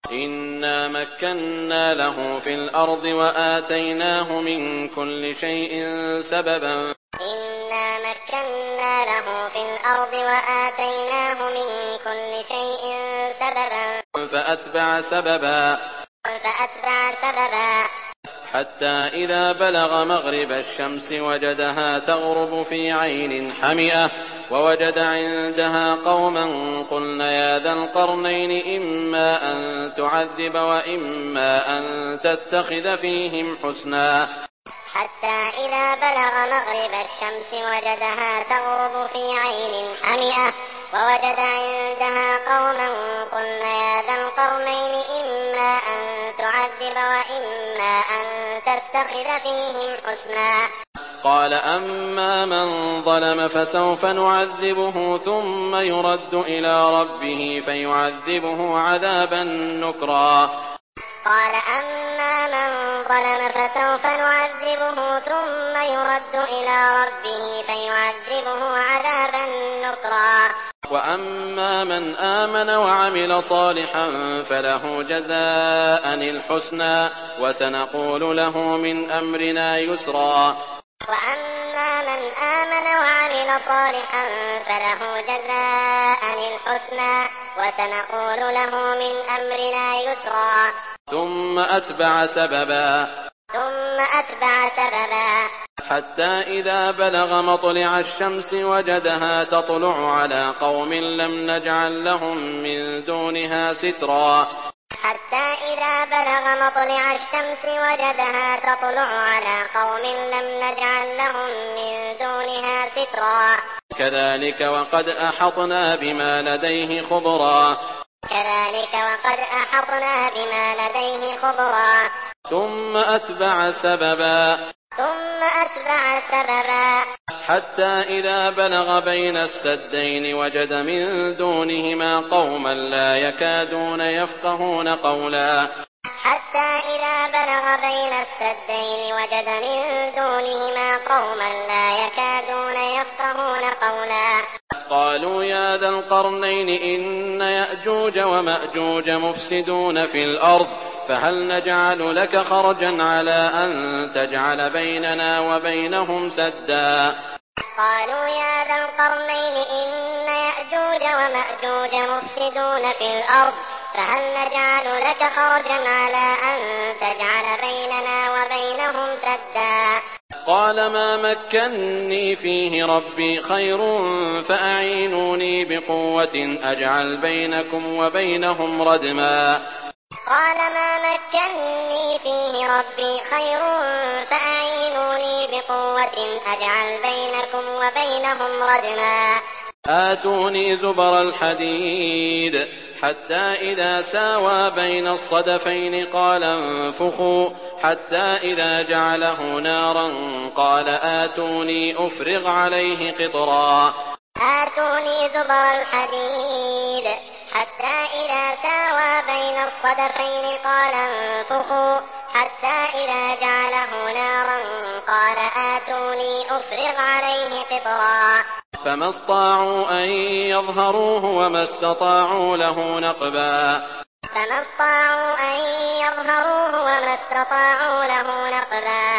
إنا مكنا له في الأرض وآتيناه من كل شيء سببا إنا مكنا له في الأرض وآتيناه من كل شيء سببا فأتبع سببا حتى إذا بلغ مغرب الشمس وجدها تغرب في عين حمئة ووجد عندها قوما قلنا يا ذا القرنين إما أن تعذب وإما أن تتخذ فيهم حسنا حتى إذا بلغ مغرب الشمس وجدها تغرب في عين حمئة ووجد عندها قوما قلنا يا ذا القرنين إما أن تعذب وإما أن تتخذ فيهم حسنا قال أما من ظلم فسوف نعذبه ثم يرد إلى ربه فيعذبه عذابا نكرا قال أما من ظلم فسوف نعذبه ثم يرد إلى ربه فيعذبه عذابا نكرا وأما من آمن وعمل صالحا فله جزاء الحسنى وسنقول له من أمرنا يسرا وأما من آمن وعمل صالحا فله جزاء الحسنى وسنقول له من أمرنا يسرا ثم أتبع سببا حتى إذا بلغ مطلع الشمس وجدها تطلع على قوم لم نجعل لهم من دونها سترا حتى إذا بلغ مطلع الشمس وجدها تطلع على قوم لم نجعل لهم من دونها سترا كذلك وقد أحطنا بما لديه خبرا ثم أتبع سببا حتى إذا بلغ بين السدين وجد من دونهما قوما لا يكادون يفقهون قولا قالوا يا ذا القرنين إن يأجوج ومأجوج مفسدون في الأرض فهل نجعل لك خرجا على أن تجعل بيننا وبينهم سدا قالوا يا ذا القرنين إن يأجوج ومأجوج مفسدون في الأرض فهل نجعل لك خرجا على أن تجعل بيننا وبينهم سدا قال ما مكني فيه ربي خير فأعينوني بقوة أجعل بينكم وبينهم ردما قال ما مكني فيه ربي خير فأعينوني بقوة أجعل بينكم وبينهم ردما آتوني زبر الحديد حتى إذا ساوى بين الصدفين قال انفخوا حتى إذا جعله نارا قال آتوني أفرغ عليه قطرا آتوني زبر الحديد حتى إذا ساوى بين الصدفين قال انفخوا حتى إذا جعله نارا قال آتوني أفرغ عليه قطرا فما استطاعوا أن يظهروه وما استطاعوا له نقبا